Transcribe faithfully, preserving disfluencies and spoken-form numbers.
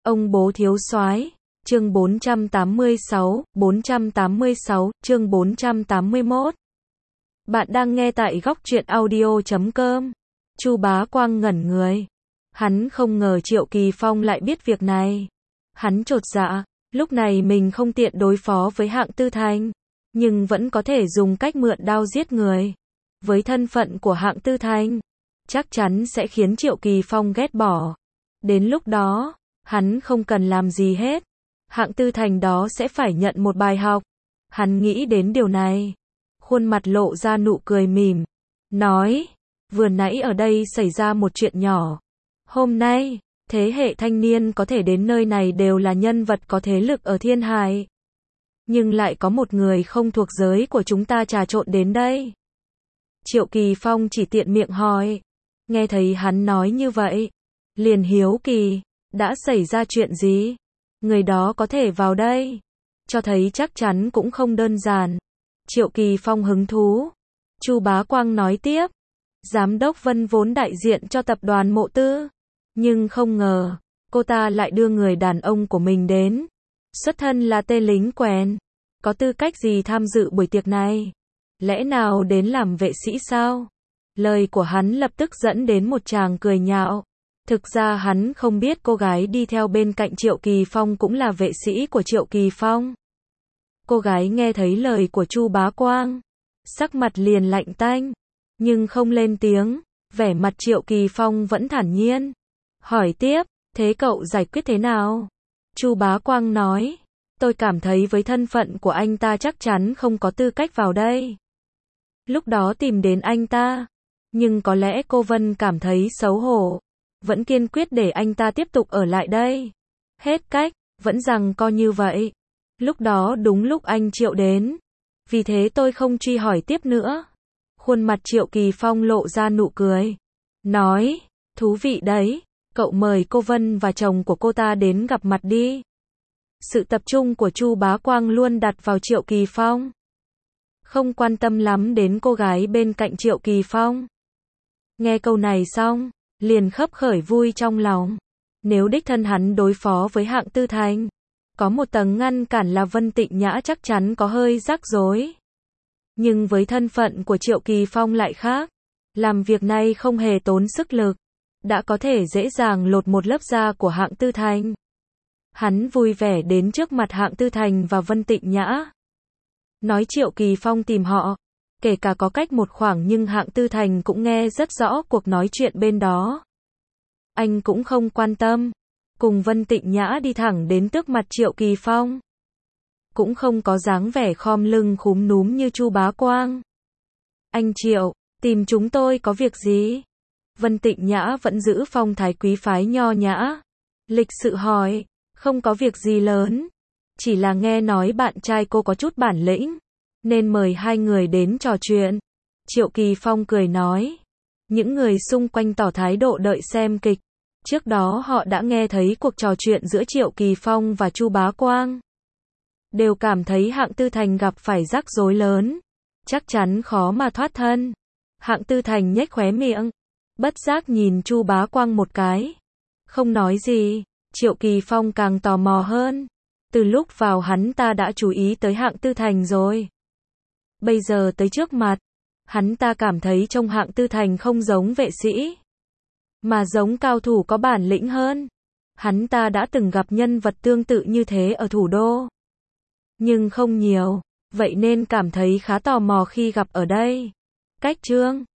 Ông bố thiếu soái, chương bốn trăm tám mươi sáu, bốn trăm tám mươi sáu, chương bốn trăm tám mươi mốt. Bạn đang nghe tại góc truyện audio chấm com. Chu Bá Quang ngẩn người. Hắn không ngờ Triệu Kỳ Phong lại biết việc này. Hắn chột dạ, lúc này mình không tiện đối phó với Hạng Tư Thành, nhưng vẫn có thể dùng cách mượn đao giết người. Với thân phận của Hạng Tư Thành, chắc chắn sẽ khiến Triệu Kỳ Phong ghét bỏ. Đến lúc đó, hắn không cần làm gì hết. Hạng Tư Thành đó sẽ phải nhận một bài học. Hắn nghĩ đến điều này. Khuôn mặt lộ ra nụ cười mỉm. Nói, vừa nãy ở đây xảy ra một chuyện nhỏ. Hôm nay, thế hệ thanh niên có thể đến nơi này đều là nhân vật có thế lực ở Thiên Hải. Nhưng lại có một người không thuộc giới của chúng ta trà trộn đến đây. Triệu Kỳ Phong chỉ tiện miệng hỏi. Nghe thấy hắn nói như vậy, liền hiếu kỳ, đã xảy ra chuyện gì? Người đó có thể vào đây, cho thấy chắc chắn cũng không đơn giản. Triệu Kỳ Phong hứng thú. Chu Bá Quang nói tiếp, Giám đốc Vân vốn đại diện cho tập đoàn Mộ Tư, nhưng không ngờ, cô ta lại đưa người đàn ông của mình đến. Xuất thân là tên lính quèn, có tư cách gì tham dự buổi tiệc này? Lẽ nào đến làm vệ sĩ sao? Lời của hắn lập tức dẫn đến một tràng cười nhạo. Thực ra hắn không biết cô gái đi theo bên cạnh Triệu Kỳ Phong cũng là vệ sĩ của Triệu Kỳ Phong. Cô gái nghe thấy lời của Chu Bá Quang, sắc mặt liền lạnh tanh, nhưng không lên tiếng. Vẻ mặt Triệu Kỳ Phong vẫn thản nhiên. Hỏi tiếp, thế cậu giải quyết thế nào? Chu Bá Quang nói, tôi cảm thấy với thân phận của anh ta chắc chắn không có tư cách vào đây. Lúc đó tìm đến anh ta, nhưng có lẽ cô Vân cảm thấy xấu hổ, vẫn kiên quyết để anh ta tiếp tục ở lại đây. Hết cách, vẫn rằng co như vậy. Lúc đó đúng lúc anh Triệu đến, vì thế tôi không truy hỏi tiếp nữa. Khuôn mặt Triệu Kỳ Phong lộ ra nụ cười. Nói, thú vị đấy, cậu mời cô Vân và chồng của cô ta đến gặp mặt đi. Sự tập trung của Chu Bá Quang luôn đặt vào Triệu Kỳ Phong, không quan tâm lắm đến cô gái bên cạnh Triệu Kỳ Phong. Nghe câu này xong, liền khấp khởi vui trong lòng. Nếu đích thân hắn đối phó với Hạng Tư Thành, có một tầng ngăn cản là Vân Tịnh Nhã chắc chắn có hơi rắc rối. Nhưng với thân phận của Triệu Kỳ Phong lại khác. Làm việc này không hề tốn sức lực, đã có thể dễ dàng lột một lớp da của Hạng Tư Thành. Hắn vui vẻ đến trước mặt Hạng Tư Thành và Vân Tịnh Nhã. Nói Triệu Kỳ Phong tìm họ. Kể cả có cách một khoảng nhưng Hạng Tư Thành cũng nghe rất rõ cuộc nói chuyện bên đó. Anh cũng không quan tâm. Cùng Vân Tịnh Nhã đi thẳng đến trước mặt Triệu Kỳ Phong. Cũng không có dáng vẻ khom lưng khúm núm như Chu Bá Quang. Anh Triệu, tìm chúng tôi có việc gì? Vân Tịnh Nhã vẫn giữ phong thái quý phái nho nhã. Lịch sự hỏi, không có việc gì lớn. Chỉ là nghe nói bạn trai cô có chút bản lĩnh, nên mời hai người đến trò chuyện. Triệu Kỳ Phong cười nói. Những người xung quanh tỏ thái độ đợi xem kịch. Trước đó họ đã nghe thấy cuộc trò chuyện giữa Triệu Kỳ Phong và Chu Bá Quang. Đều cảm thấy Hạng Tư Thành gặp phải rắc rối lớn. Chắc chắn khó mà thoát thân. Hạng Tư Thành nhếch khóe miệng. Bất giác nhìn Chu Bá Quang một cái. Không nói gì. Triệu Kỳ Phong càng tò mò hơn. Từ lúc vào hắn ta đã chú ý tới Hạng Tư Thành rồi. Bây giờ tới trước mặt, hắn ta cảm thấy trông Hạng Tư Thành không giống vệ sĩ, mà giống cao thủ có bản lĩnh hơn. Hắn ta đã từng gặp nhân vật tương tự như thế ở thủ đô, nhưng không nhiều, vậy nên cảm thấy khá tò mò khi gặp ở đây. Cách chương